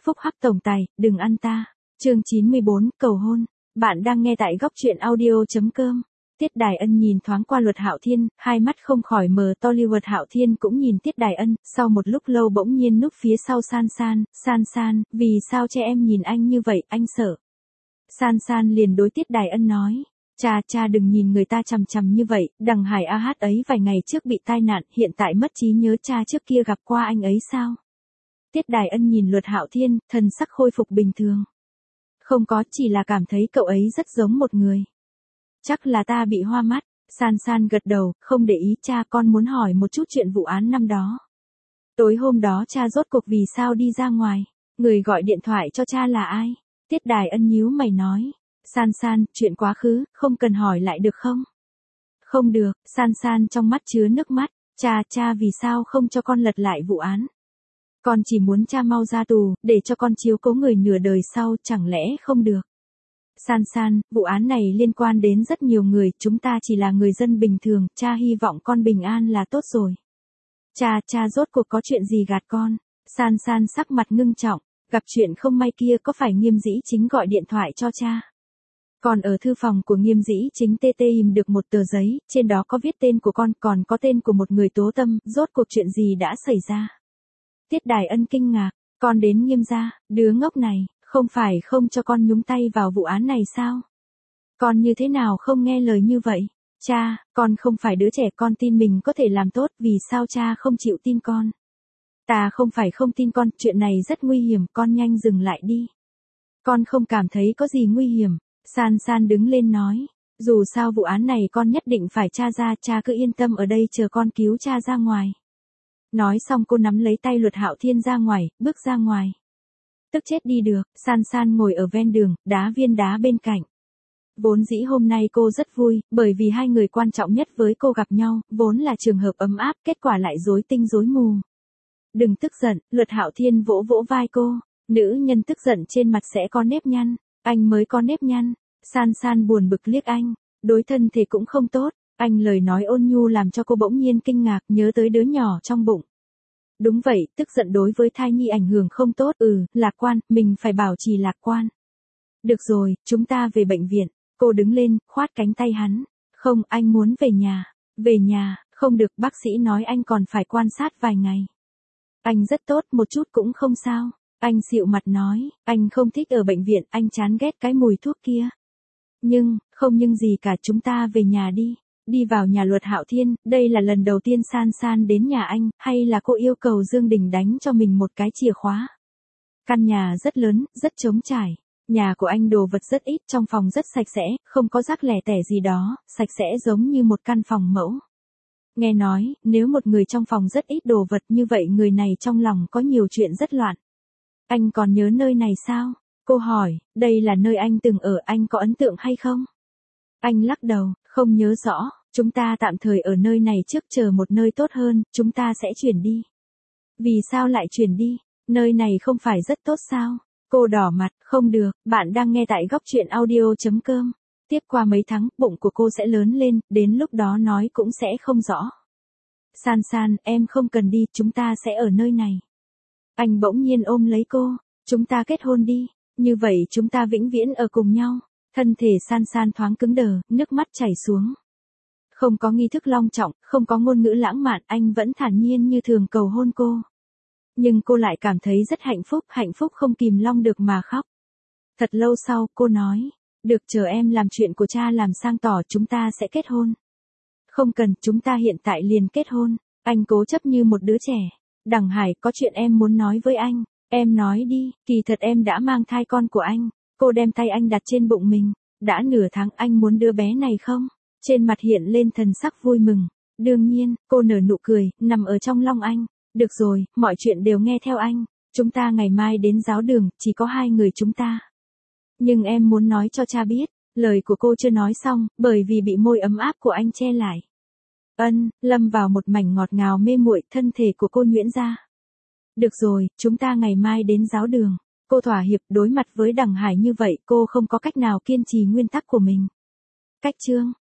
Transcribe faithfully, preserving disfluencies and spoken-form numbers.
phúc hắc tổng tài, đừng ăn ta. Chương chín mươi bốn, cầu hôn. Bạn đang nghe tại góc truyện audio.com. Tiết Đài Ân nhìn thoáng qua Luật Hạo Thiên, hai mắt không khỏi mờ to. Luật Hạo Thiên cũng nhìn Tiết Đài Ân, sau một lúc lâu bỗng nhiên núp phía sau San San, San San, vì sao che em nhìn anh như vậy, anh sợ. San San liền đối Tiết Đài Ân nói, cha cha đừng nhìn người ta chằm chằm như vậy, đằng Hải A Hát ấy vài ngày trước bị tai nạn, hiện tại mất trí nhớ, cha trước kia gặp qua anh ấy sao? Tiết Đài Ân nhìn Luật Hạo Thiên, thần sắc khôi phục bình thường. Không có, chỉ là cảm thấy cậu ấy rất giống một người. Chắc là ta bị hoa mắt. San San gật đầu, không để ý. Cha, con muốn hỏi một chút chuyện vụ án năm đó. Tối hôm đó cha rốt cuộc vì sao đi ra ngoài? Người gọi điện thoại cho cha là ai? Tiết Đài Ân nhíu mày nói. San San, chuyện quá khứ, không cần hỏi lại được không? Không được. San San trong mắt chứa nước mắt. Cha, cha vì sao không cho con lật lại vụ án? Con chỉ muốn cha mau ra tù, để cho con chiếu cố người nửa đời sau, chẳng lẽ không được? San San, vụ án này liên quan đến rất nhiều người, chúng ta chỉ là người dân bình thường, cha hy vọng con bình an là tốt rồi. Cha, cha rốt cuộc có chuyện gì gạt con? San San sắc mặt ngưng trọng, gặp chuyện không may kia có phải Nghiêm Dĩ Chính gọi điện thoại cho cha? Còn ở thư phòng của Nghiêm Dĩ Chính tê tê im được một tờ giấy, trên đó có viết tên của con, còn có tên của một người tố tâm, rốt cuộc chuyện gì đã xảy ra? Tiết Đài Ân kinh ngạc, con đến Nghiêm gia, đứa ngốc này, không phải không cho con nhúng tay vào vụ án này sao? Con như thế nào không nghe lời như vậy? Cha, con không phải đứa trẻ, con tin mình có thể làm tốt, vì sao cha không chịu tin con? Ta không phải không tin con, chuyện này rất nguy hiểm, con nhanh dừng lại đi. Con không cảm thấy có gì nguy hiểm. San San đứng lên nói, dù sao vụ án này con nhất định phải tra ra, cha cứ yên tâm ở đây chờ con cứu cha ra ngoài. Nói xong cô nắm lấy tay Luật Hạo Thiên ra ngoài, bước ra ngoài. Tức chết đi được. San San ngồi ở ven đường, đá viên đá bên cạnh. Vốn dĩ hôm nay cô rất vui, bởi vì hai người quan trọng nhất với cô gặp nhau, vốn là trường hợp ấm áp, kết quả lại rối tinh rối mù. Đừng tức giận. Luật Hạo Thiên vỗ vỗ vai cô. Nữ nhân tức giận trên mặt sẽ có nếp nhăn. Anh mới có nếp nhăn. San San buồn bực liếc anh. Đối thân thể cũng không tốt. Anh lời nói ôn nhu làm cho cô bỗng nhiên kinh ngạc, nhớ tới đứa nhỏ trong bụng. Đúng vậy, tức giận đối với thai nhi ảnh hưởng không tốt, ừ, lạc quan, mình phải bảo trì lạc quan. Được rồi, chúng ta về bệnh viện. Cô đứng lên, khoát cánh tay hắn. Không, anh muốn về nhà. Về nhà, không được, bác sĩ nói anh còn phải quan sát vài ngày. Anh rất tốt, một chút cũng không sao. Anh dịu mặt nói, anh không thích ở bệnh viện, anh chán ghét cái mùi thuốc kia. Nhưng, không nhưng gì cả, chúng ta về nhà đi. Đi vào nhà Luật Hạo Thiên, đây là lần đầu tiên San San đến nhà anh, hay là cô yêu cầu Dương Đình đánh cho mình một cái chìa khóa? Căn nhà rất lớn, rất trống trải. Nhà của anh đồ vật rất ít, trong phòng rất sạch sẽ, không có rác lẻ tẻ gì đó, sạch sẽ giống như một căn phòng mẫu. Nghe nói, nếu một người trong phòng rất ít đồ vật như vậy người này trong lòng có nhiều chuyện rất loạn. Anh còn nhớ nơi này sao? Cô hỏi, đây là nơi anh từng ở, anh có ấn tượng hay không? Anh lắc đầu, không nhớ rõ, chúng ta tạm thời ở nơi này trước, chờ một nơi tốt hơn, chúng ta sẽ chuyển đi. Vì sao lại chuyển đi? Nơi này không phải rất tốt sao? Cô đỏ mặt, không được, bạn đang nghe tại góc truyện audio.com. Tiếp qua mấy tháng, bụng của cô sẽ lớn lên, đến lúc đó nói cũng sẽ không rõ. San San, em không cần đi, chúng ta sẽ ở nơi này. Anh bỗng nhiên ôm lấy cô, chúng ta kết hôn đi, như vậy chúng ta vĩnh viễn ở cùng nhau. Thân thể San San thoáng cứng đờ, nước mắt chảy xuống. Không có nghi thức long trọng, không có ngôn ngữ lãng mạn, anh vẫn thản nhiên như thường cầu hôn cô. Nhưng cô lại cảm thấy rất hạnh phúc, hạnh phúc không kìm long được mà khóc. Thật lâu sau, cô nói, được, chờ em làm chuyện của cha làm sang tỏ, chúng ta sẽ kết hôn. Không cần, chúng ta hiện tại liền kết hôn. Anh cố chấp như một đứa trẻ. Đằng Hải, có chuyện em muốn nói với anh. Em nói đi, kỳ thật em đã mang thai con của anh. Cô đem tay anh đặt trên bụng mình. Đã nửa tháng, anh muốn đứa bé này không? Trên mặt hiện lên thần sắc vui mừng. Đương nhiên, cô nở nụ cười, nằm ở trong lòng anh. Được rồi, mọi chuyện đều nghe theo anh. Chúng ta ngày mai đến giáo đường, chỉ có hai người chúng ta. Nhưng em muốn nói cho cha biết. Lời của cô chưa nói xong, bởi vì bị môi ấm áp của anh che lại. Ân, lâm vào một mảnh ngọt ngào mê muội, thân thể của cô nhuyễn ra. Được rồi, chúng ta ngày mai đến giáo đường. Cô thỏa hiệp, đối mặt với Đằng Hải như vậy, cô không có cách nào kiên trì nguyên tắc của mình. Cách chương